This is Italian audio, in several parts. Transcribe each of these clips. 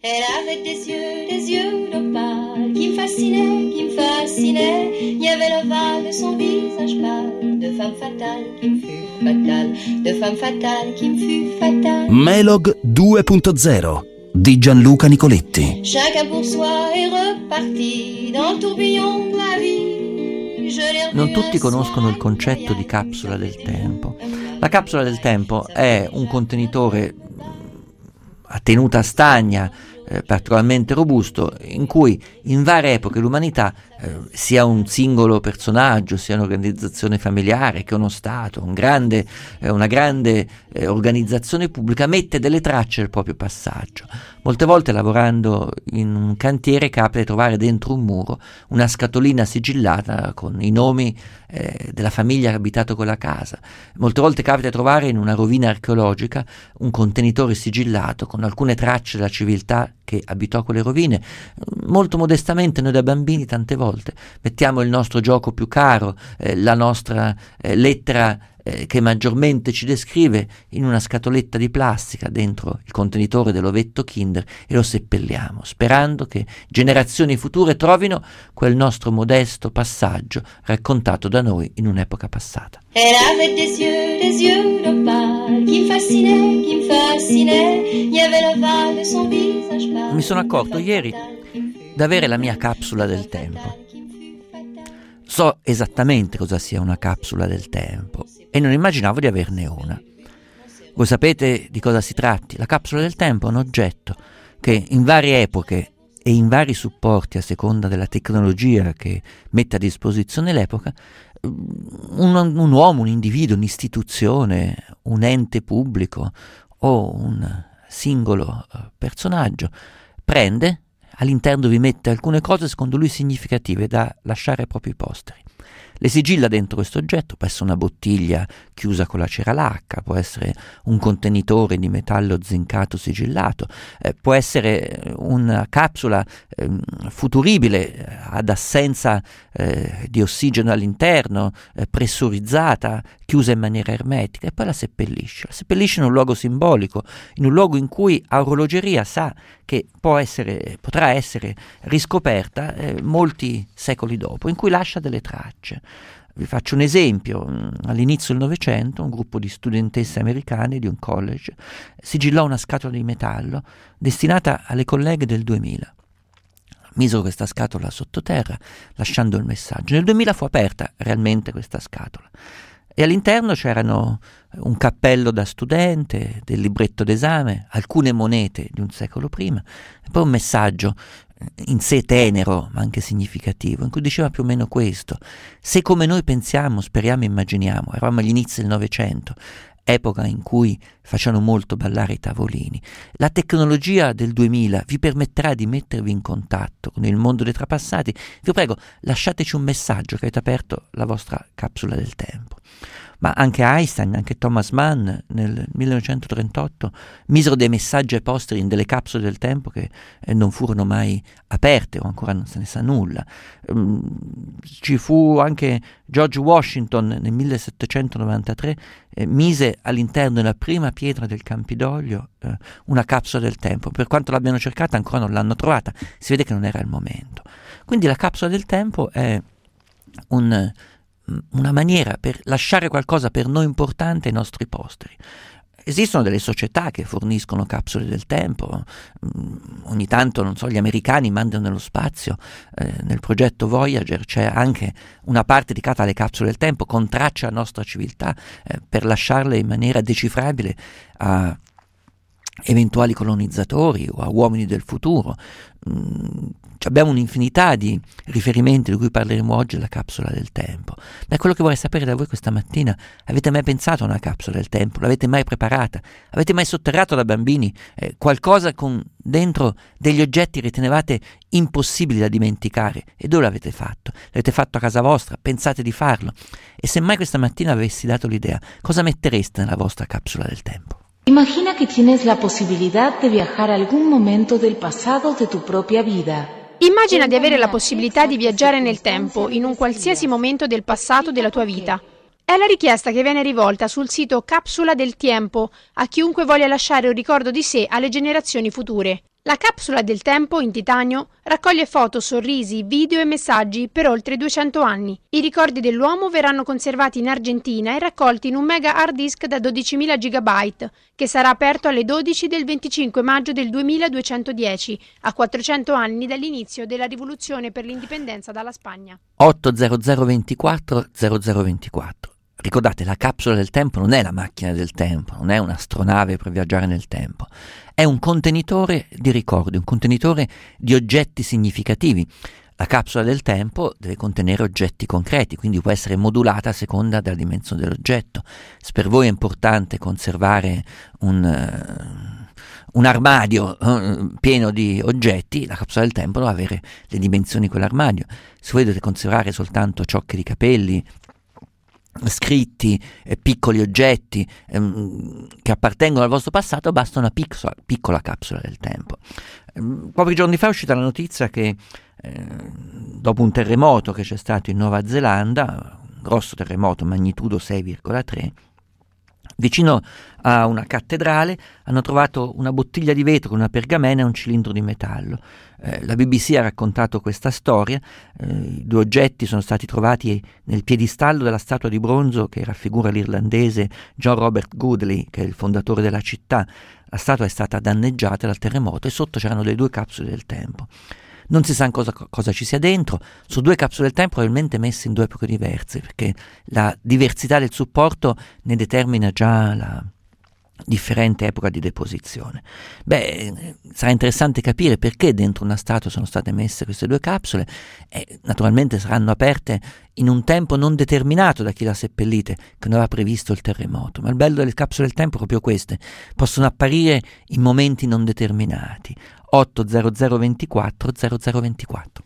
Elle avait des yeux d'opale qui me fascinaient, qui me fascinaient. Il y avait l'ovale de son visage pâle, de femme fatale qui me fut fatale, de femme fatale qui me fut fatale. Melog 2.0 di Gianluca Nicoletti. Chacun pour soi est reparti dans le tourbillon de la vie. Non tutti conoscono il concetto di capsula del tempo. La capsula del tempo è un contenitore a tenuta stagna, particolarmente robusto, in cui in varie epoche l'umanità, sia un singolo personaggio, sia un'organizzazione familiare, che uno Stato, una grande organizzazione pubblica, mette delle tracce del proprio passaggio. Molte volte, lavorando in un cantiere, capita di trovare dentro un muro una scatolina sigillata con i nomi della famiglia che ha abitato quella casa. Molte volte capita di trovare in una rovina archeologica un contenitore sigillato con alcune tracce della civiltà che abitò quelle rovine. Molto modestamente noi da bambini tante volte mettiamo il nostro gioco più caro, la nostra lettera che maggiormente ci descrive, in una scatoletta di plastica dentro il contenitore dell'ovetto Kinder e lo seppelliamo, sperando che generazioni future trovino quel nostro modesto passaggio raccontato da noi in un'epoca passata. Elle avait des yeux d'opale qui me fascinaient, qui me fascinaient. Il y avait l'ovale de son visage pâle. Mi sono accorto ieri d'avere la mia capsula del tempo. So esattamente cosa sia una capsula del tempo e non immaginavo di averne una. Voi sapete di cosa si tratti? La capsula del tempo è un oggetto che in varie epoche e in vari supporti, a seconda della tecnologia che mette a disposizione l'epoca, un uomo, un individuo, un'istituzione, un ente pubblico o un singolo personaggio prende, all'interno vi mette alcune cose secondo lui significative da lasciare ai propri posteri. Le sigilla dentro questo oggetto, può essere una bottiglia chiusa con la cera lacca, può essere un contenitore di metallo zincato sigillato, può essere una capsula futuribile ad assenza di ossigeno all'interno, pressurizzata, chiusa in maniera ermetica, e poi la seppellisce in un luogo simbolico, in un luogo in cui a orologeria sa che potrà essere riscoperta molti secoli dopo, in cui lascia delle tracce. Vi faccio un esempio. All'inizio del Novecento un gruppo di studentesse americane di un college sigillò una scatola di metallo destinata alle colleghe del 2000. Misero questa scatola sottoterra lasciando il messaggio. Nel 2000 fu aperta realmente questa scatola e all'interno c'erano un cappello da studente, del libretto d'esame, alcune monete di un secolo prima e poi un messaggio in sé tenero ma anche significativo, in cui diceva più o meno questo: se come noi pensiamo, speriamo, immaginiamo, eravamo agli inizi del Novecento, epoca in cui facevano molto ballare i tavolini, la tecnologia del 2000 vi permetterà di mettervi in contatto con il mondo dei trapassati. Vi prego, lasciateci un messaggio che avete aperto la vostra capsula del tempo. Ma anche Einstein, anche Thomas Mann nel 1938 misero dei messaggi ai posteri in delle capsule del tempo che non furono mai aperte, o ancora non se ne sa nulla. Ci fu anche George Washington nel 1793, mise all'interno della prima pietra del Campidoglio una capsula del tempo. Per quanto l'abbiano cercata ancora non l'hanno trovata, si vede che non era il momento. Quindi la capsula del tempo è una maniera per lasciare qualcosa per noi importante ai nostri posteri. Esistono delle società che forniscono capsule del tempo. Ogni tanto, non so, gli americani mandano nello spazio, nel progetto Voyager c'è anche una parte dedicata alle capsule del tempo con tracce alla nostra civiltà, per lasciarle in maniera decifrabile a eventuali colonizzatori o a uomini del futuro. Abbiamo un'infinità di riferimenti di cui parleremo oggi della capsula del tempo. Ma quello che vorrei sapere da voi questa mattina: avete mai pensato a una capsula del tempo? L'avete mai preparata? Avete mai sotterrato da bambini qualcosa con dentro degli oggetti che ritenevate impossibili da dimenticare? E dove l'avete fatto? L'avete fatto a casa vostra? Pensate di farlo? E se mai questa mattina avessi dato l'idea, cosa mettereste nella vostra capsula del tempo? Imagina que tienes la posibilidad de viajar a algún momento del pasado de tu propia vida. Immagina di avere la possibilità di viaggiare nel tempo in un qualsiasi momento del passato della tua vita. È la richiesta che viene rivolta sul sito Capsula del Tiempo a chiunque voglia lasciare un ricordo di sé alle generazioni future. La capsula del tempo in titanio raccoglie foto, sorrisi, video e messaggi per oltre 200 anni. I ricordi dell'uomo verranno conservati in Argentina e raccolti in un mega hard disk da 12.000 GB, che sarà aperto alle 12 del 25 maggio del 2210, a 400 anni dall'inizio della rivoluzione per l'indipendenza dalla Spagna. 80024 0024. Ricordate, la capsula del tempo non è la macchina del tempo, non è un'astronave per viaggiare nel tempo, è un contenitore di ricordi, un contenitore di oggetti significativi. La capsula del tempo deve contenere oggetti concreti, quindi può essere modulata a seconda della dimensione dell'oggetto. Se per voi è importante conservare un armadio pieno di oggetti, la capsula del tempo deve avere le dimensioni di quell'armadio. Se voi dovete conservare soltanto ciocche di capelli, scritti, piccoli oggetti che appartengono al vostro passato, basta una piccola capsula del tempo. Pochi giorni fa è uscita la notizia che dopo un terremoto che c'è stato in Nuova Zelanda, un grosso terremoto magnitudo 6,3, vicino a una cattedrale hanno trovato una bottiglia di vetro con una pergamena e un cilindro di metallo. La BBC ha raccontato questa storia. I due oggetti sono stati trovati nel piedistallo della statua di bronzo che raffigura l'irlandese John Robert Goodley, che è il fondatore della città. La statua è stata danneggiata dal terremoto e sotto c'erano le due capsule del tempo. Non si sa cosa ci sia dentro. Su due capsule del tempo probabilmente messe in due epoche diverse, perché la diversità del supporto ne determina già la differente epoca di deposizione. Sarà interessante capire perché dentro una statua sono state messe queste due capsule e naturalmente saranno aperte in un tempo non determinato da chi l'ha seppellite, che non aveva previsto il terremoto. Ma il bello delle capsule del tempo è proprio queste: possono apparire in momenti non determinati. 80024 0024.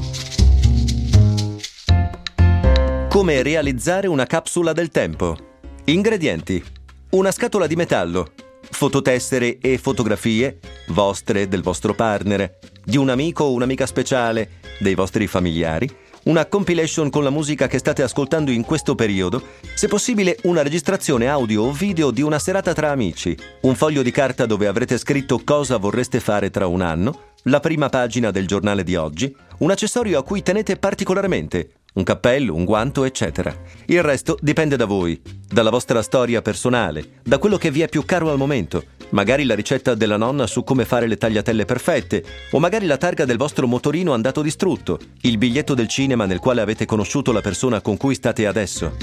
Come realizzare una capsula del tempo? Ingredienti: una scatola di metallo, fototessere e fotografie vostre, del vostro partner, di un amico o un'amica speciale, dei vostri familiari, una compilation con la musica che state ascoltando in questo periodo, se possibile una registrazione audio o video di una serata tra amici, un foglio di carta dove avrete scritto cosa vorreste fare tra un anno, la prima pagina del giornale di oggi, un accessorio a cui tenete particolarmente, un cappello, un guanto, eccetera. Il resto dipende da voi, dalla vostra storia personale, da quello che vi è più caro al momento. Magari la ricetta della nonna su come fare le tagliatelle perfette, o magari la targa del vostro motorino andato distrutto, il biglietto del cinema nel quale avete conosciuto la persona con cui state adesso.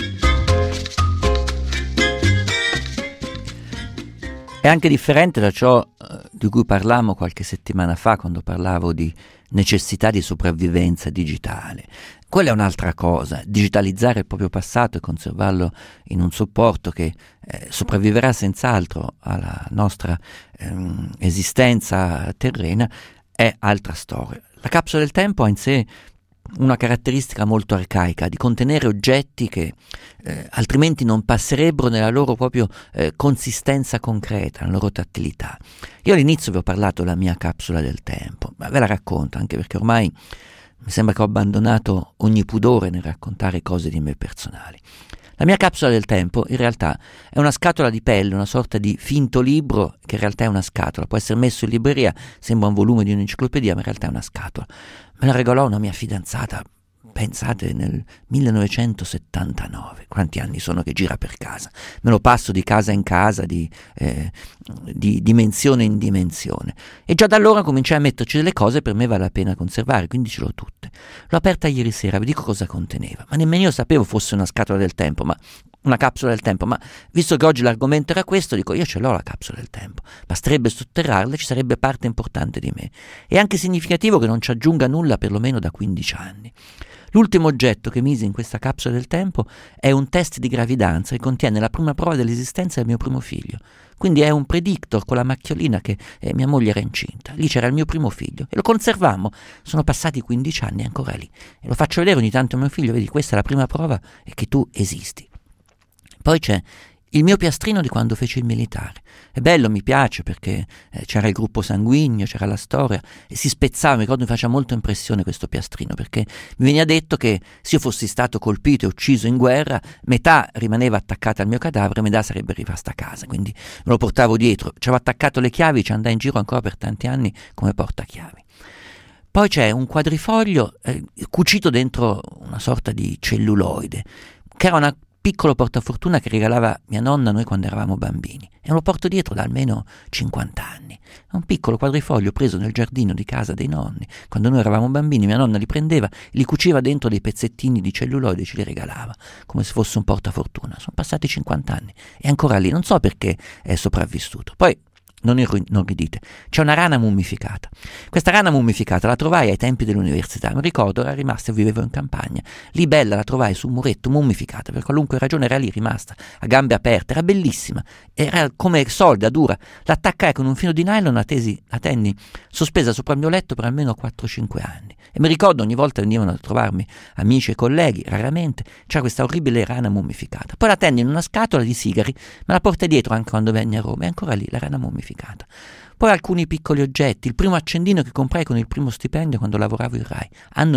È anche differente da ciò di cui parlammo qualche settimana fa, quando parlavo di necessità di sopravvivenza digitale. Quella è un'altra cosa. Digitalizzare il proprio passato e conservarlo in un supporto che sopravviverà senz'altro alla nostra esistenza terrena è altra storia. La capsula del tempo ha in sé una caratteristica molto arcaica, di contenere oggetti che altrimenti non passerebbero nella loro proprio consistenza concreta, nella loro tattilità. Io all'inizio vi ho parlato della mia capsula del tempo, ma ve la racconto anche perché ormai mi sembra che ho abbandonato ogni pudore nel raccontare cose di me personali. La mia capsula del tempo in realtà è una scatola di pelle, una sorta di finto libro che in realtà è una scatola. Può essere messo in libreria, sembra un volume di un'enciclopedia, ma in realtà è una scatola. Me la regalò una mia fidanzata, pensate, nel 1979. Quanti anni sono che gira per casa? Me lo passo di casa in casa, di dimensione in dimensione. E già da allora cominciai a metterci delle cose per me vale la pena conservare, quindi ce l'ho tutte. L'ho aperta ieri sera, vi dico cosa conteneva. Ma nemmeno io sapevo fosse una scatola del tempo, ma una capsula del tempo, ma visto che oggi l'argomento era questo, dico io ce l'ho la capsula del tempo, basterebbe sotterrarla e ci sarebbe parte importante di me. È anche significativo che non ci aggiunga nulla perlomeno da 15 anni. L'ultimo oggetto che misi in questa capsula del tempo è un test di gravidanza che contiene la prima prova dell'esistenza del mio primo figlio. Quindi è un predictor con la macchiolina che mia moglie era incinta. Lì c'era il mio primo figlio e lo conservammo. Sono passati 15 anni, è ancora lì. E lo faccio vedere ogni tanto a mio figlio, vedi, questa è la prima prova e che tu esisti. Poi c'è il mio piastrino di quando feci il militare. È bello, mi piace perché c'era il gruppo sanguigno, c'era la storia e si spezzava. Mi ricordo, mi faceva molto impressione questo piastrino, perché mi veniva detto che se io fossi stato colpito e ucciso in guerra, metà rimaneva attaccata al mio cadavere e metà sarebbe rimasta a casa, quindi me lo portavo dietro. Ci avevo attaccato le chiavi, ci andai in giro ancora per tanti anni come portachiavi. Poi c'è un quadrifoglio cucito dentro una sorta di celluloide, che era una piccolo portafortuna che regalava mia nonna a noi quando eravamo bambini, e lo porto dietro da almeno 50 anni. È un piccolo quadrifoglio preso nel giardino di casa dei nonni. Quando noi eravamo bambini mia nonna li prendeva, li cuciva dentro dei pezzettini di celluloide e ce li regalava come se fosse un portafortuna. Sono passati 50 anni, è ancora lì, non so perché è sopravvissuto. Poi non ridite, c'è una rana mummificata. Questa rana mummificata la trovai ai tempi dell'università, mi ricordo, era rimasta, vivevo in campagna, lì bella, la trovai su un muretto mummificata, per qualunque ragione era lì rimasta, a gambe aperte, era bellissima, era come solida, dura, l'attaccai con un filo di nylon, la tenni sospesa sopra il mio letto per almeno 4-5 anni, e mi ricordo ogni volta venivano a trovarmi amici e colleghi, raramente, c'era questa orribile rana mummificata. Poi la tenni in una scatola di sigari, me la portai dietro anche quando venni a Roma, è ancora lì la rana mummificata. Poi alcuni piccoli oggetti, il primo accendino che comprai con il primo stipendio quando lavoravo in Rai, anno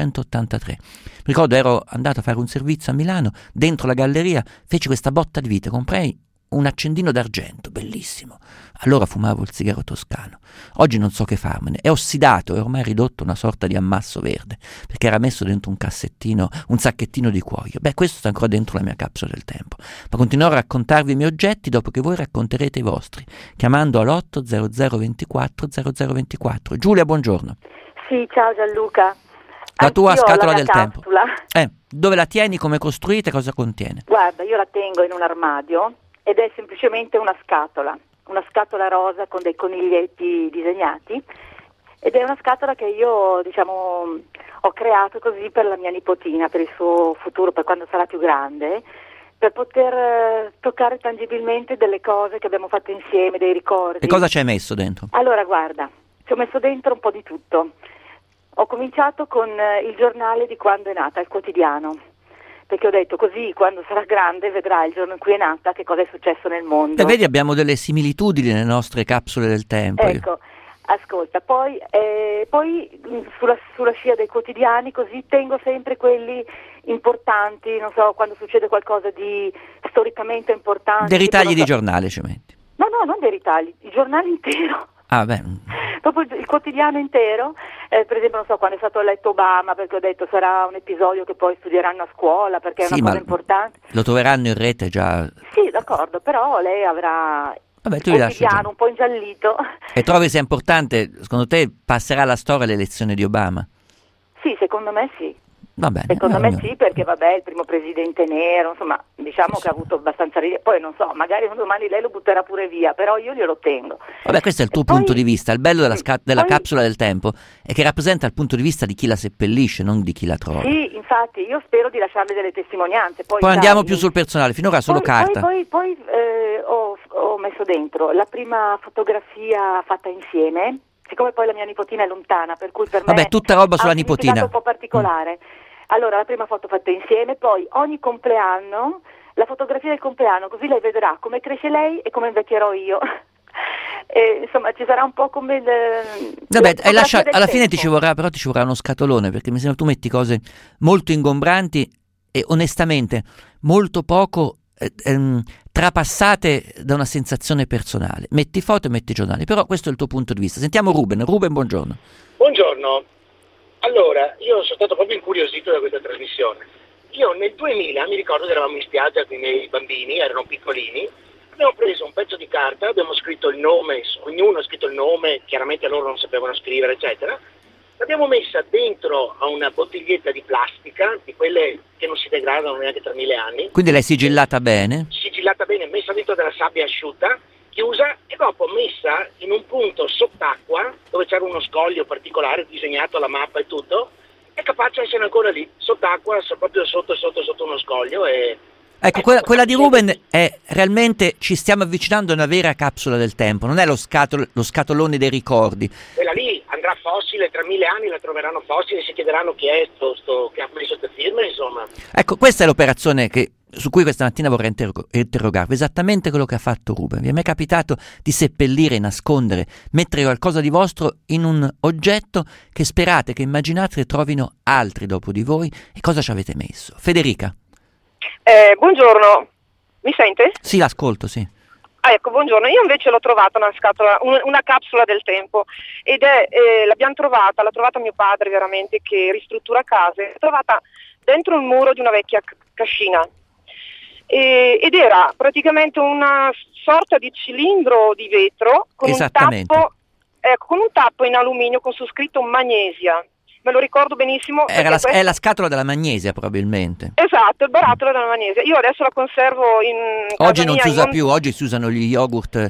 1983. Mi ricordo, ero andato a fare un servizio a Milano, dentro la galleria feci questa botta di vite, comprai un accendino d'argento, bellissimo. Allora fumavo il sigaro toscano. Oggi non so che farmene, è ossidato e ormai ridotto una sorta di ammasso verde, perché era messo dentro un cassettino, un sacchettino di cuoio. Questo sta ancora dentro la mia capsula del tempo. Ma continuerò a raccontarvi i miei oggetti dopo che voi racconterete i vostri, chiamando all'800 24 0024. Giulia, buongiorno. Sì, ciao Gianluca. La tua scatola del capsula. Tempo. Dove la tieni, come è costruita, cosa contiene? Guarda, io la tengo in un armadio ed è semplicemente una scatola rosa con dei coniglietti disegnati, ed è una scatola che io, ho creato così per la mia nipotina, per il suo futuro, per quando sarà più grande, per poter toccare tangibilmente delle cose che abbiamo fatto insieme, dei ricordi. E cosa ci hai messo dentro? Allora, guarda, ci ho messo dentro un po' di tutto. Ho cominciato con il giornale di quando è nata, il quotidiano, perché ho detto così quando sarà grande vedrà il giorno in cui è nata che cosa è successo nel mondo. E vedi, abbiamo delle similitudini nelle nostre capsule del tempo. Ecco, ascolta, poi sulla scia dei quotidiani così tengo sempre quelli importanti, non so, quando succede qualcosa di storicamente importante. Dei ritagli di giornale ci metti? No, non dei ritagli, il giornale intero. Proprio il quotidiano intero, per esempio non so, quando è stato eletto Obama, perché ho detto sarà un episodio che poi studieranno a scuola perché è una cosa importante. Lo troveranno in rete già. Sì, d'accordo, però lei avrà tu il quotidiano un po' ingiallito. E trovi sia importante, secondo te passerà alla storia l'elezione di Obama? Sì, secondo me sì. Va bene, secondo me sì, perché vabbè, il primo presidente nero, insomma, diciamo che ha avuto abbastanza poi non so, magari un domani lei lo butterà pure via, però io glielo tengo. Vabbè, questo è il tuo punto di vista. Il bello della capsula del tempo è che rappresenta il punto di vista di chi la seppellisce, non di chi la trova. Sì, infatti, io spero di lasciarle delle testimonianze. Poi andiamo più sul personale, finora solo carta. Poi ho messo dentro la prima fotografia fatta insieme, siccome poi la mia nipotina è lontana, per cui per me tutta roba sulla nipotina. È un po' particolare. Allora, la prima foto fatta insieme, poi ogni compleanno, la fotografia del compleanno, così lei vedrà come cresce lei e come invecchierò io. E, insomma, ci sarà un po' come alla fine ti ci vorrà uno scatolone, perché mi sembra tu metti cose molto ingombranti e onestamente molto poco trapassate da una sensazione personale. Metti foto e metti giornali, però questo è il tuo punto di vista. Sentiamo Ruben, buongiorno. Buongiorno. Allora, io sono stato proprio incuriosito da questa trasmissione. Io nel 2000 mi ricordo che eravamo in spiaggia con i miei bambini, erano piccolini, abbiamo preso un pezzo di carta, abbiamo scritto il nome, ognuno ha scritto il nome, chiaramente loro non sapevano scrivere, eccetera. L'abbiamo messa dentro a una bottiglietta di plastica, di quelle che non si degradano neanche tra 1000 anni. Quindi l'hai sigillata bene? Sigillata bene, messa dentro della sabbia asciutta, chiusa, e dopo messa in un punto sott'acqua dove c'era uno scoglio particolare disegnato alla mappa e tutto, è capace di essere ancora lì sott'acqua, proprio sotto uno scoglio. E ecco, quella di Ruben è realmente, ci stiamo avvicinando a una vera capsula del tempo, non è lo scatolone dei ricordi. Quella lì andrà fossile, tra 1000 anni la troveranno fossile e si chiederanno chi è sto che ha messo queste firme, insomma. Ecco, questa è l'operazione che su cui questa mattina vorrei interrogarvi, esattamente quello che ha fatto Ruben. Vi è mai capitato di seppellire, nascondere, mettere qualcosa di vostro in un oggetto che sperate, che immaginate che trovino altri dopo di voi? E cosa ci avete messo? Federica? Buongiorno, mi sente? Sì, l'ascolto, sì. Ecco, buongiorno. Io invece l'ho trovata una scatola, una capsula del tempo, ed l'ha trovata mio padre veramente, che ristruttura case, l'ha trovata dentro il muro di una vecchia cascina, ed era praticamente una sorta di cilindro di vetro con un tappo in alluminio con su scritto magnesia. Me lo ricordo benissimo. È la scatola della magnesia, probabilmente. Esatto, il barattolo della magnesia. Io adesso la conservo in casa oggi non mia, si usa più, oggi si usano gli yogurt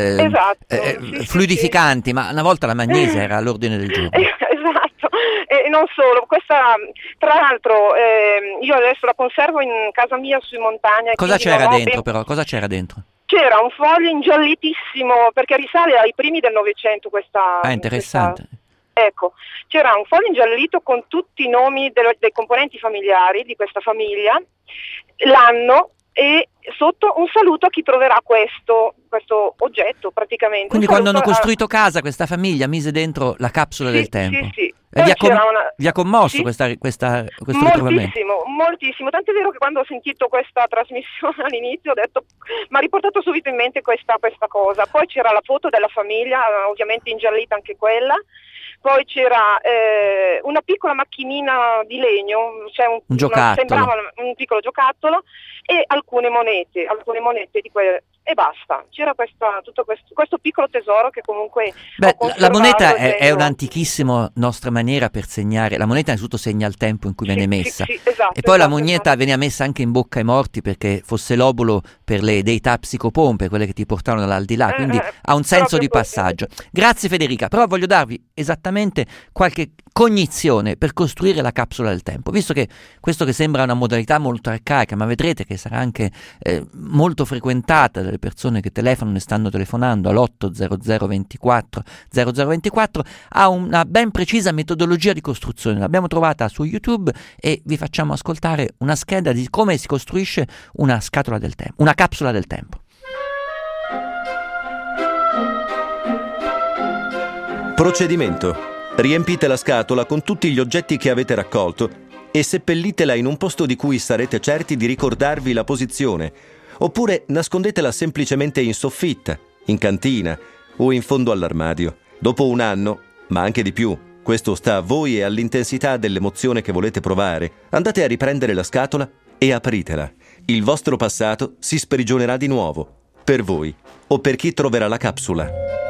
fluidificanti, sì. Ma una volta la magnesia era all'ordine del giorno. Esatto, e non solo. Questa, tra l'altro, io adesso la conservo in casa mia in montagna. Cosa c'era dentro, però? Cosa c'era dentro? C'era un foglio ingiallitissimo, perché risale ai primi del Novecento questa... Ah, interessante. Ecco, c'era un foglio ingiallito con tutti i nomi dei componenti familiari di questa famiglia, l'anno e sotto un saluto a chi troverà questo oggetto praticamente. Quindi quando hanno costruito casa questa famiglia mise dentro la capsula del tempo. Sì. E vi ha commosso sì? questo ritrovamento? Moltissimo, tant'è vero che quando ho sentito questa trasmissione all'inizio ho detto, mi ha riportato subito in mente questa cosa. Poi c'era la foto della famiglia, ovviamente ingiallita anche quella. Poi c'era una piccola macchinina di legno, cioè un giocattolo. Sembrava un piccolo giocattolo, e alcune monete di quelle, e basta. C'era tutto questo piccolo tesoro che comunque... Beh, la moneta è un'antichissima nostra maniera per segnare. La moneta innanzitutto segna il tempo in cui viene messa, esatto, e poi la moneta veniva messa anche in bocca ai morti perché fosse l'obolo per le deità psicopompe, quelle che ti portavano dall'aldilà, quindi ha un senso di passaggio. Grazie Federica, però voglio darvi esattamente qualche cognizione per costruire la capsula del tempo, visto che questo che sembra una modalità molto arcaica, ma vedrete che sarà anche molto frequentata dalle persone che telefonano e stanno telefonando all'800 24 0024, ha una ben precisa metodologia di costruzione. L'abbiamo trovata su YouTube e vi facciamo ascoltare una scheda di come si costruisce una scatola del tempo, una capsula del tempo. Procedimento. Riempite la scatola con tutti gli oggetti che avete raccolto e seppellitela in un posto di cui sarete certi di ricordarvi la posizione, oppure nascondetela semplicemente in soffitta, in cantina o in fondo all'armadio. Dopo un anno, ma anche di più, questo sta a voi e all'intensità dell'emozione che volete provare, andate a riprendere la scatola e apritela. Il vostro passato si sprigionerà di nuovo, per voi o per chi troverà la capsula.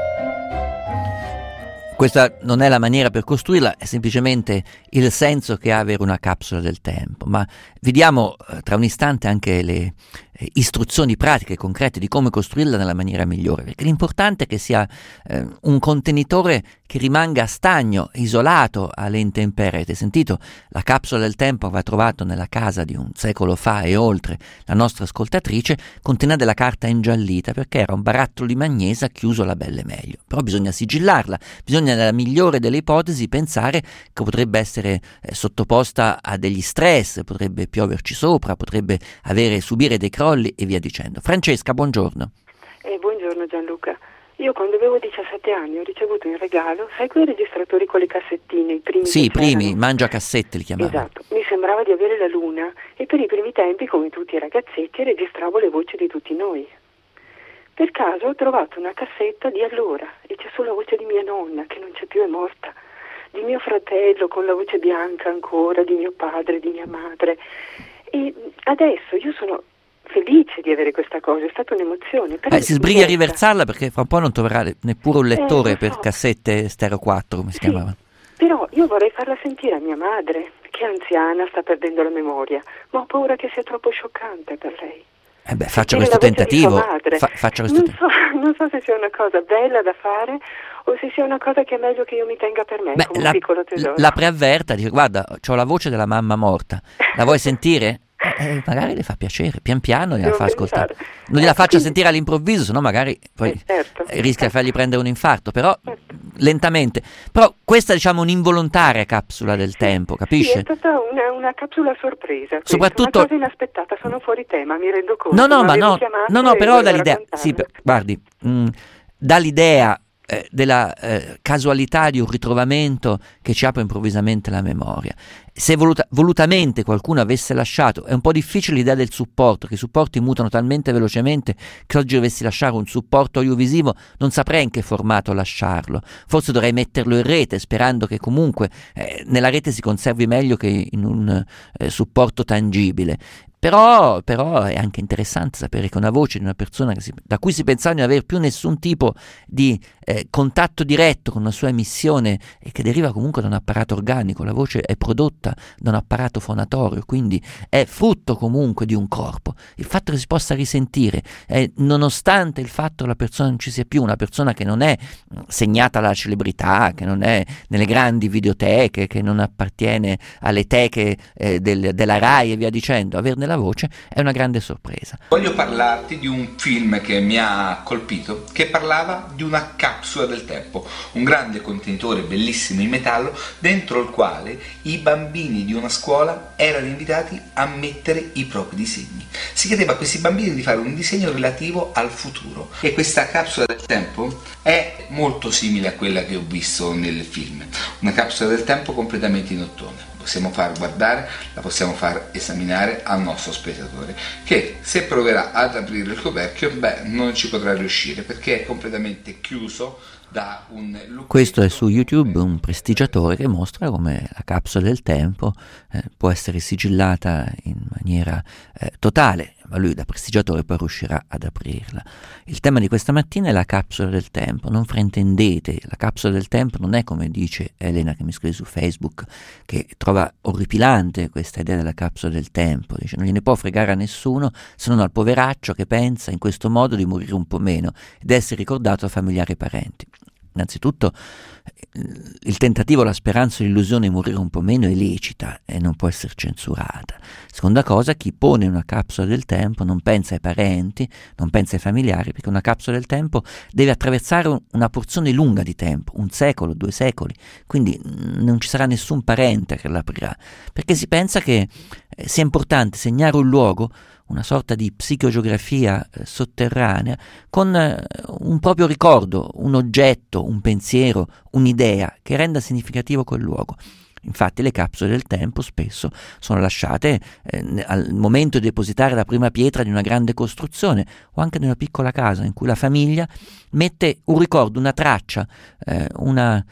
Questa non è la maniera per costruirla, è semplicemente il senso che ha avere una capsula del tempo, ma vediamo tra un istante anche le istruzioni pratiche, concrete di come costruirla nella maniera migliore, perché l'importante è che sia un contenitore che rimanga stagno, isolato alle intemperie. Avete sentito? La capsula del tempo aveva trovato nella casa di un secolo fa e oltre la nostra ascoltatrice, conteneva della carta ingiallita perché era un barattolo di magnesia chiuso alla belle meglio. Però bisogna sigillarla, bisogna nella migliore delle ipotesi pensare che potrebbe essere sottoposta a degli stress, potrebbe pioverci sopra, potrebbe subire dei crolli e via dicendo. Francesca, buongiorno. Buongiorno Gianluca. Io quando avevo 17 anni ho ricevuto in regalo, sai quei registratori con le cassettine, i primi? Sì, i primi, mangiacassette li chiamavano. Esatto, mi sembrava di avere la luna e per i primi tempi, come tutti i ragazzetti, registravo le voci di tutti noi. Per caso ho trovato una cassetta di allora e c'è solo la voce di mia nonna, che non c'è più, è morta, di mio fratello con la voce bianca ancora, di mio padre, di mia madre. E adesso io sono felice di avere questa cosa, è stata un'emozione. Si sbrighi a riversarla perché fra un po' non troverà neppure un lettore per cassette Stereo 4, come si chiamavano. Però io vorrei farla sentire a mia madre, che è anziana, sta perdendo la memoria, ma ho paura che sia troppo scioccante per lei. Faccia questo tentativo. Non so se sia una cosa bella da fare o se sia una cosa che è meglio che io mi tenga per me, come un piccolo tesoro. La preavverta, dice: guarda, c'ho la voce della mamma morta, la vuoi sentire? Magari le fa piacere, pian piano gliela Devo fa ascoltare. pensare. Non gliela faccia sentire all'improvviso, sennò magari poi Certo. rischia di fargli prendere un infarto, però lentamente. Però questa, diciamo, un'involontaria capsula del tempo, Sì, capisce? è stata una capsula sorpresa, questa, Soprattutto- una cosa inaspettata, sono fuori tema, mi rendo conto. No, ma ma avevo no, chiamato no, e però volevo dall'idea, raccontarla. sì, guardi, dall'idea della casualità di un ritrovamento che ci apre improvvisamente la memoria. Se volutamente qualcuno avesse lasciato, è un po' difficile l'idea del supporto, che i supporti mutano talmente velocemente che oggi dovessi lasciare un supporto audiovisivo, non saprei in che formato lasciarlo. Forse dovrei metterlo in rete, sperando che comunque nella rete si conservi meglio che in un supporto tangibile. Però è anche interessante sapere che una voce di una persona da cui si pensava di non avere più nessun tipo di contatto diretto con una sua emissione, e che deriva comunque da un apparato organico. La voce è prodotta da un apparato fonatorio, quindi è frutto comunque di un corpo. Il fatto che si possa risentire, nonostante il fatto che la persona non ci sia più, una persona che non è segnata alla celebrità, che non è nelle grandi videoteche, che non appartiene alle teche della Rai e via dicendo, averne la voce è una grande sorpresa. Voglio parlarti di un film che mi ha colpito, che parlava di una capsula del tempo, un grande contenitore bellissimo in metallo dentro il quale i bambini di una scuola erano invitati a mettere i propri disegni. Si chiedeva a questi bambini di fare un disegno relativo al futuro, e questa capsula del tempo è molto simile a quella che ho visto nel film, una capsula del tempo completamente in ottone. Possiamo far guardare, la possiamo far esaminare al nostro spettatore, che se proverà ad aprire il coperchio, non ci potrà riuscire, perché è completamente chiuso da un lucchetto. Questo è su YouTube un prestigiatore che mostra come la capsula del tempo può essere sigillata in maniera totale, ma lui da prestigiatore poi riuscirà ad aprirla. Il tema di questa mattina è la capsula del tempo. Non fraintendete, la capsula del tempo non è come dice Elena, che mi scrive su Facebook, che trova orripilante questa idea della capsula del tempo. Dice non gliene può fregare a nessuno se non al poveraccio che pensa in questo modo di morire un po' meno ed essere ricordato a familiari e parenti. Innanzitutto il tentativo, la speranza, l'illusione di morire un po' meno è lecita e non può essere censurata. Seconda cosa, chi pone una capsula del tempo non pensa ai parenti, non pensa ai familiari, perché una capsula del tempo deve attraversare una porzione lunga di tempo, 1 secolo, 2 secoli, quindi non ci sarà nessun parente che l'aprirà, perché si pensa che sia importante segnare un luogo, una sorta di psicogeografia sotterranea, con un proprio ricordo, un oggetto, un pensiero, un'idea che renda significativo quel luogo. Infatti le capsule del tempo spesso sono lasciate al momento di depositare la prima pietra di una grande costruzione, o anche di una piccola casa in cui la famiglia mette un ricordo, una traccia, una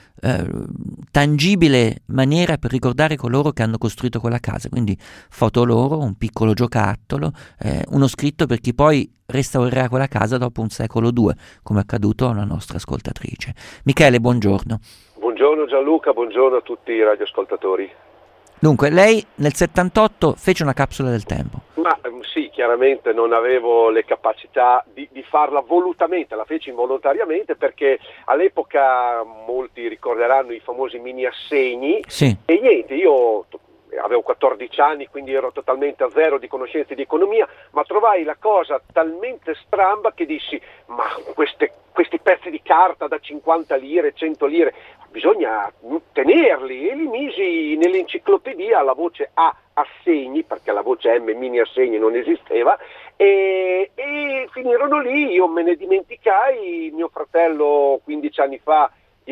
tangibile maniera per ricordare coloro che hanno costruito quella casa. Quindi foto loro, un piccolo giocattolo, uno scritto per chi poi restaurerà quella casa dopo 1 secolo o 2, come è accaduto a una nostra ascoltatrice. Michele, buongiorno. Buongiorno Gianluca, buongiorno a tutti i radioascoltatori. Dunque, lei nel 78 fece una capsula del tempo. Ma sì, chiaramente non avevo le capacità di farla volutamente, la feci involontariamente, perché all'epoca molti ricorderanno i famosi mini assegni. Sì. E niente, io avevo 14 anni, quindi ero totalmente a zero di conoscenze di economia, ma trovai la cosa talmente stramba che dissi, ma questi pezzi di carta da 50 lire, 100 lire, bisogna tenerli, e li misi nell'enciclopedia la voce A assegni, perché la voce M mini assegni non esisteva, e finirono lì. Io me ne dimenticai, mio fratello 15 anni fa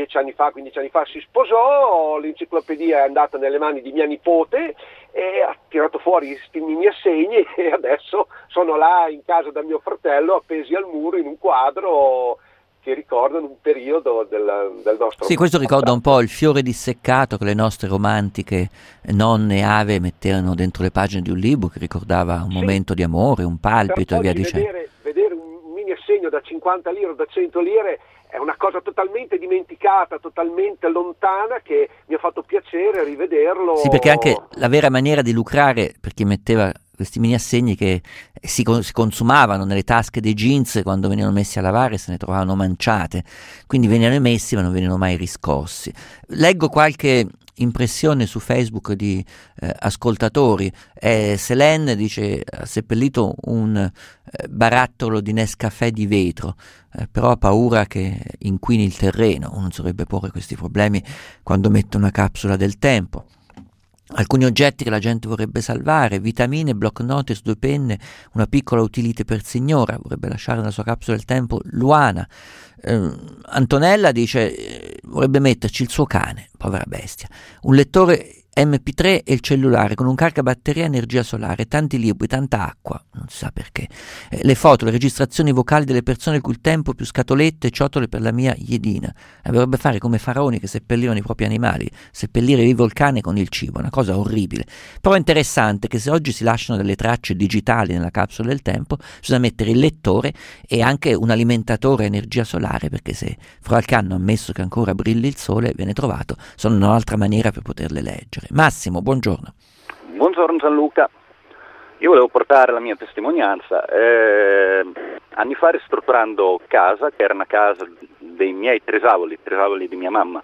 si sposò, l'enciclopedia è andata nelle mani di mia nipote e ha tirato fuori questi mini assegni, e adesso sono là in casa da mio fratello, appesi al muro in un quadro che ricordano un periodo del nostro. Sì, questo ricorda un po' il fiore disseccato che le nostre romantiche nonne Ave mettevano dentro le pagine di un libro, che ricordava un momento di amore, un palpito e via dicendo. Vedere un mini assegno da 50 lire o da 100 lire è una cosa totalmente dimenticata, totalmente lontana, che mi ha fatto piacere rivederlo. Sì, perché anche la vera maniera di lucrare per chi metteva questi mini assegni che si consumavano nelle tasche dei jeans quando venivano messi a lavare, se ne trovavano manciate, quindi venivano emessi ma non venivano mai riscossi. Leggo qualche impressione su Facebook di ascoltatori. Selene dice: ha seppellito un barattolo di Nescafè di vetro, però ha paura che inquini il terreno. Uno dovrebbe porre questi problemi quando mette una capsula del tempo. Alcuni oggetti che la gente vorrebbe salvare: vitamine, block notice, 2 penne, una piccola utility per signora, vorrebbe lasciare nella sua capsula del tempo. Luana. Antonella dice vorrebbe metterci il suo cane, povera bestia, un lettore MP3 e il cellulare con un caricabatteria a energia solare, tanti libri, tanta acqua, non si sa perché, le foto, le registrazioni vocali delle persone il cui tempo, più scatolette e ciotole per la mia iedina. Dovrebbe fare come faraoni che seppellivano i propri animali, seppellire vivo il cane con il cibo, una cosa orribile. Però è interessante che se oggi si lasciano delle tracce digitali nella capsula del tempo, bisogna mettere il lettore e anche un alimentatore a energia solare, perché se fra qualche anno, ammesso che ancora brilli il sole, viene trovato, sono un'altra maniera per poterle leggere. Massimo, buongiorno. Buongiorno Gianluca, io volevo portare la mia testimonianza. Anni fa, ristrutturando casa, che era una casa dei miei tresavoli di mia mamma,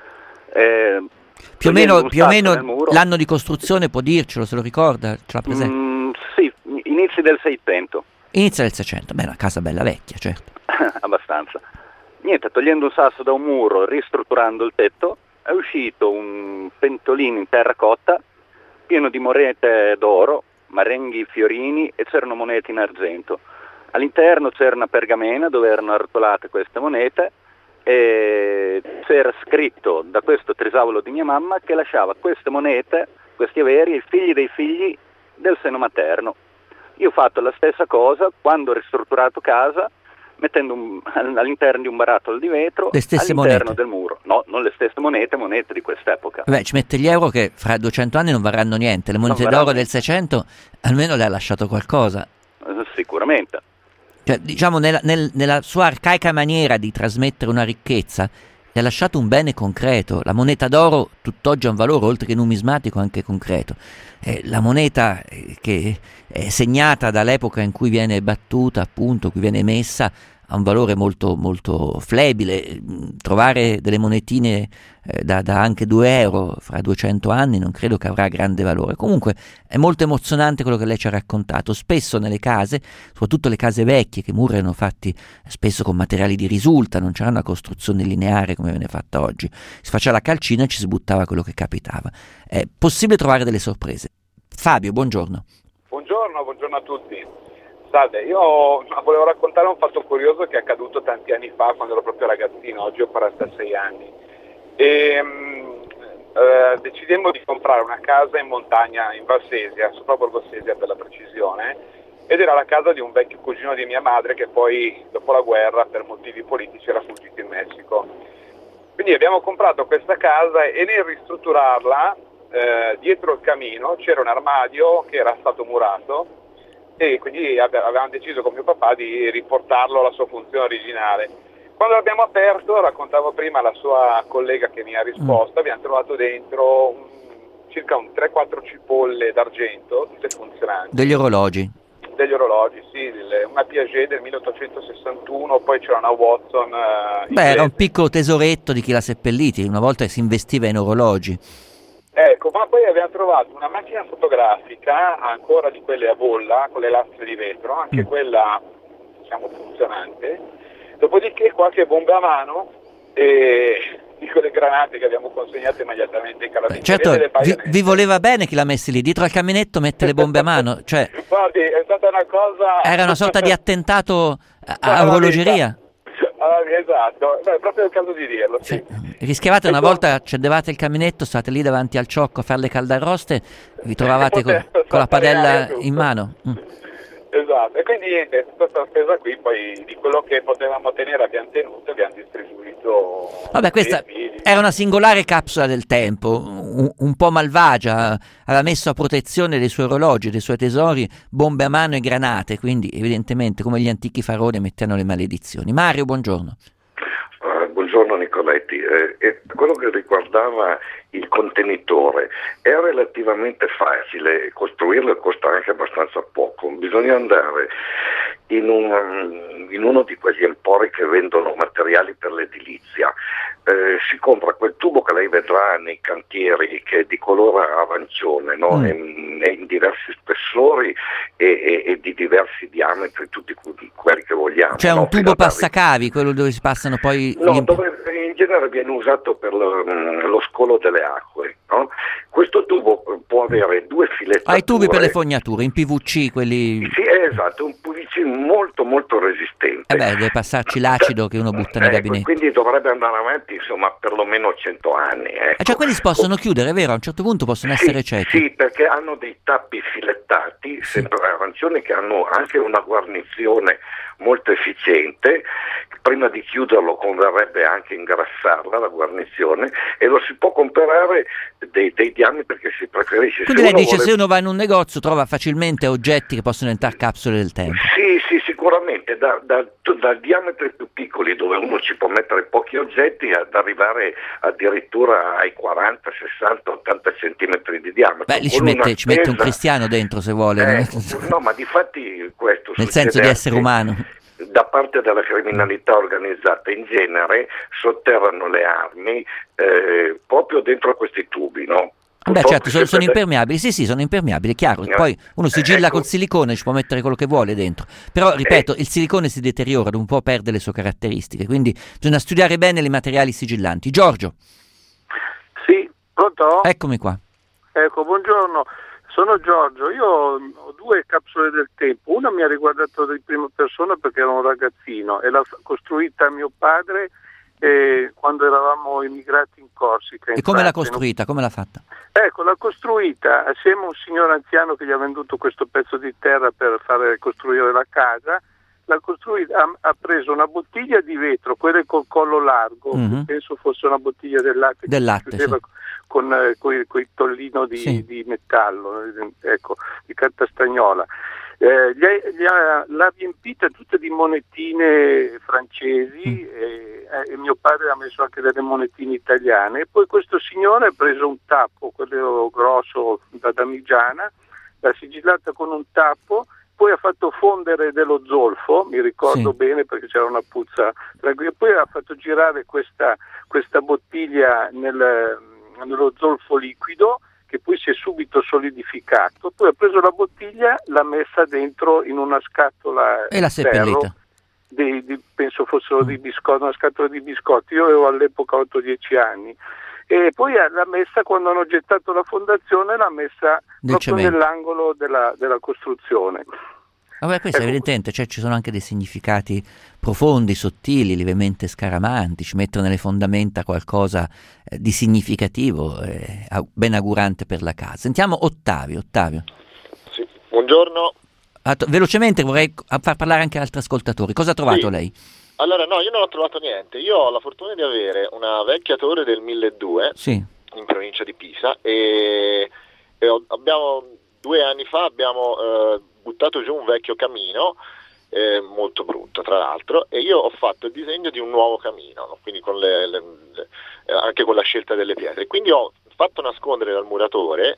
più o meno l'anno di costruzione può dircelo, se lo ricorda, ce l'ha presente? Sì, inizi del 600. Inizia del 600, beh, una casa bella vecchia, certo. Abbastanza. Niente, togliendo un sasso da un muro, ristrutturando il tetto, è uscito un pentolino in terracotta pieno di monete d'oro, marenghi, fiorini, e c'erano monete in argento. All'interno c'era una pergamena dove erano arrotolate queste monete e c'era scritto da questo tresavolo di mia mamma che lasciava queste monete, questi averi, ai figli dei figli del seno materno. Io ho fatto la stessa cosa quando ho ristrutturato casa, mettendo all'interno di un barattolo di vetro, le stesse all'interno monete del muro. No, non le stesse monete di quest'epoca. Beh, ci mette gli euro che fra 200 anni non varranno niente, le monete d'oro del 600 almeno le ha lasciato qualcosa. Sicuramente. Cioè, diciamo, nella sua arcaica maniera di trasmettere una ricchezza, gli ha lasciato un bene concreto. La moneta d'oro tutt'oggi ha un valore, oltre che numismatico, anche concreto. La moneta che è segnata dall'epoca in cui viene battuta, appunto, cui viene emessa, ha un valore molto, molto flebile. Trovare delle monetine da anche 2 euro fra 200 anni non credo che avrà grande valore. Comunque è molto emozionante quello che lei ci ha raccontato. Spesso nelle case, soprattutto le case vecchie, che i muri erano fatti spesso con materiali di risulta, non c'era una costruzione lineare come viene fatta oggi, si faceva la calcina e ci si buttava quello che capitava. È possibile trovare delle sorprese. Fabio, buongiorno. Buongiorno a tutti. Salve, io volevo raccontare un fatto curioso che è accaduto tanti anni fa, quando ero proprio ragazzino. Oggi ho 46 anni e decidemmo di comprare una casa in montagna in Valsesia, sopra Borgo Sesia per la precisione, ed era la casa di un vecchio cugino di mia madre che poi dopo la guerra per motivi politici era fuggito in Messico. Quindi abbiamo comprato questa casa e nel ristrutturarla dietro il camino c'era un armadio che era stato murato, e quindi avevamo deciso con mio papà di riportarlo alla sua funzione originale. Quando l'abbiamo aperto, raccontavo prima alla sua collega che mi ha risposto, abbiamo trovato dentro circa 3-4 cipolle d'argento, tutte funzionanti. Degli orologi, sì, una Piaget del 1861, poi c'era una Watson. Era un piccolo tesoretto di chi l'ha seppelliti, una volta si investiva in orologi. Ecco, ma poi abbiamo trovato una macchina fotografica, ancora di quelle a bolla, con le lastre di vetro, anche quella, diciamo, funzionante. Dopodiché qualche bomba a mano e di quelle granate che abbiamo consegnato immediatamente ai carabinieri. Certo, vi voleva bene chi l'ha messi lì, dietro al caminetto mette le bombe a mano, cioè... Guardi, è stata una cosa... Era una sorta di attentato a orologeria. Esatto, è proprio il caso di dirlo, sì. Rischiavate una volta, accendevate il caminetto, state lì davanti al ciocco a fare le caldarroste, vi trovavate con la padella in mano. Esatto, e quindi niente, tutta questa spesa qui, poi di quello che potevamo tenere abbiamo tenuto, abbiamo distribuito. Vabbè, questa era una singolare capsula del tempo, un po' malvagia, aveva messo a protezione dei suoi orologi, dei suoi tesori, bombe a mano e granate, quindi evidentemente come gli antichi faraoni mettevano le maledizioni. Mario, buongiorno. buongiorno Nicoletti. Quello che riguardava il contenitore è relativamente facile, costruirlo costa anche abbastanza poco, bisogna andare in uno di quegli empori che vendono materiali per l'edilizia, si compra quel tubo che lei vedrà nei cantieri che è di colore arancione, no? È in diversi spessori e di diversi diametri, tutti quelli che vogliamo. C'è un tubo passacavi, quello dove si passano poi... No, dove in genere viene usato per lo scolo delle acque, no? Questo tubo può avere due filettature. I tubi per le fognature, in PVC, quelli... Sì, esatto, un PVC molto molto resistente. Deve passarci l'acido che uno butta nei gabinetti. Quindi dovrebbe andare avanti, insomma, perlomeno 100 anni. Ecco. Cioè quelli si possono chiudere, vero? A un certo punto possono essere ciechi. Sì, perché hanno dei tappi filettati, sempre arancioni, che hanno anche una guarnizione molto efficiente. Prima di chiuderlo converrebbe anche ingrassarla la guarnizione, e lo si può comprare dei diametri perché si preferisce. Quindi lei dice se uno va in un negozio trova facilmente oggetti che possono diventare capsule del tempo. Sì, sicuramente, da diametri più piccoli dove uno ci può mettere pochi oggetti ad arrivare addirittura ai 40, 60, 80 centimetri di diametro. Beh, lì ci mette un cristiano dentro se vuole. No, ma difatti questo nel senso di essere umano. Da parte della criminalità organizzata in genere sotterrano le armi proprio dentro questi tubi, no? Beh, certo, sono impermeabili, sì, sono impermeabili, chiaro. Poi uno sigilla col silicone, ci può mettere quello che vuole dentro. Però, ripeto, il silicone si deteriora, un po' perde le sue caratteristiche, quindi bisogna studiare bene i materiali sigillanti. Giorgio. Sì, pronto? Eccomi qua. Ecco, buongiorno. Sono Giorgio, io ho due capsule del tempo, una mi ha riguardato di prima persona perché ero un ragazzino e l'ha costruita mio padre quando eravamo immigrati in Corsica. E come l'ha costruita? Come l'ha fatta? Ecco, l'ha costruita assieme a un signore anziano che gli ha venduto questo pezzo di terra per fare costruire la casa. L'ha costruita, ha preso una bottiglia di vetro, quelle col collo largo, che penso fosse una bottiglia del latte, sì. Con quei tollino di metallo, ecco, di carta stagnola. L'ha riempita tutta di monetine francesi e mio padre ha messo anche delle monetine italiane. E poi questo signore ha preso un tappo, quello grosso da damigiana, l'ha sigillata con un tappo, poi ha fatto fondere dello zolfo, mi ricordo bene perché c'era una puzza, e poi ha fatto girare questa bottiglia nello zolfo liquido, che poi si è subito solidificato. Poi ha preso la bottiglia, l'ha messa dentro in una scatola e l'ha seppellita. Penso fossero di biscotti, una scatola di biscotti. Io avevo all'epoca 8-10 anni. E poi l'ha messa, quando hanno gettato la fondazione, l'ha messa proprio nell'angolo della costruzione. Vabbè, questo è evidente, cioè ci sono anche dei significati profondi, sottili, lievemente scaramantici, mettono nelle fondamenta qualcosa di significativo, ben augurante per la casa. Sentiamo Ottavio. Sì, buongiorno. Velocemente vorrei far parlare anche altri ascoltatori. Cosa ha trovato lei? Allora, no, io non ho trovato niente. Io ho la fortuna di avere una vecchia torre del 1200 in provincia di Pisa e abbiamo 2 anni fa buttato giù un vecchio camino, molto brutto tra l'altro, e io ho fatto il disegno di un nuovo camino, no? Quindi con anche con la scelta delle pietre. Quindi ho fatto nascondere dal muratore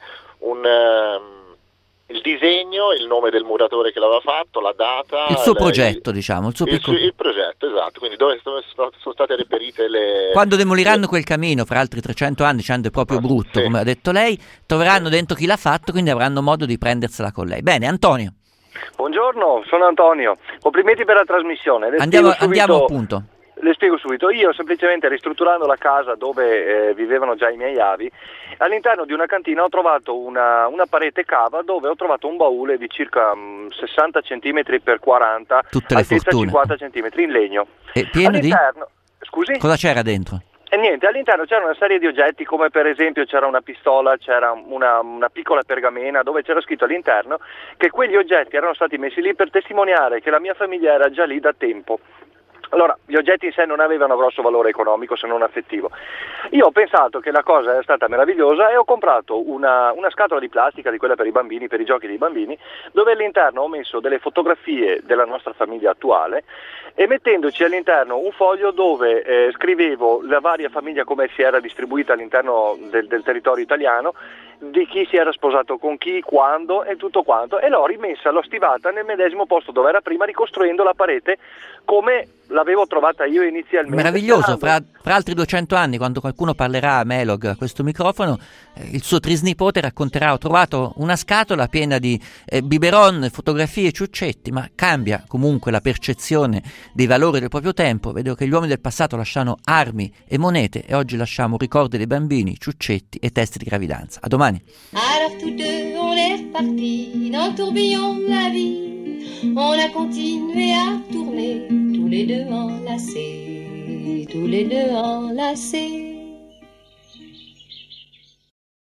il disegno, il nome del muratore che l'aveva fatto, la data, il suo progetto, diciamo, il progetto, esatto, quindi dove sono state reperite le... Quando demoliranno quel camino fra altri 300 anni, dicendo è proprio brutto, come ha detto lei, troveranno dentro chi l'ha fatto, quindi avranno modo di prendersela con lei. Bene, Antonio. Buongiorno, sono Antonio, complimenti per la trasmissione. Andiamo appunto. Le spiego subito. Io semplicemente ristrutturando la casa dove vivevano già i miei avi, all'interno di una cantina ho trovato una parete cava dove ho trovato un baule di circa 60 cm x 40, altezza 50 cm in legno. E pieno di? Scusi? Cosa c'era dentro? E niente, all'interno c'era una serie di oggetti, come per esempio c'era una pistola, c'era una piccola pergamena dove c'era scritto all'interno che quegli oggetti erano stati messi lì per testimoniare che la mia famiglia era già lì da tempo. Allora, gli oggetti in sé non avevano grosso valore economico se non affettivo. Io ho pensato che la cosa è stata meravigliosa e ho comprato una scatola di plastica, di quella per i bambini, per i giochi dei bambini, dove all'interno ho messo delle fotografie della nostra famiglia attuale e mettendoci all'interno un foglio dove scrivevo la varia famiglia come si era distribuita all'interno del territorio italiano, di chi si era sposato con chi, quando e tutto quanto, e l'ho rimessa, l'ho stivata nel medesimo posto dove era prima, ricostruendo la parete come l'avevo trovata io inizialmente. Meraviglioso, fra altri 200 anni, quando qualcuno parlerà a Melog a questo microfono, il suo trisnipote racconterà: ho trovato una scatola piena di biberon, fotografie, ciuccetti, ma cambia comunque la percezione dei valori del proprio tempo. Vedo che gli uomini del passato lasciano armi e monete e oggi lasciamo ricordi dei bambini, ciuccetti e test di gravidanza. A domani. Alors tous deux on est repartis dans le tourbillon de la vie. On a continué à tourner, tous les deux enlacés, tous les deux enlacés.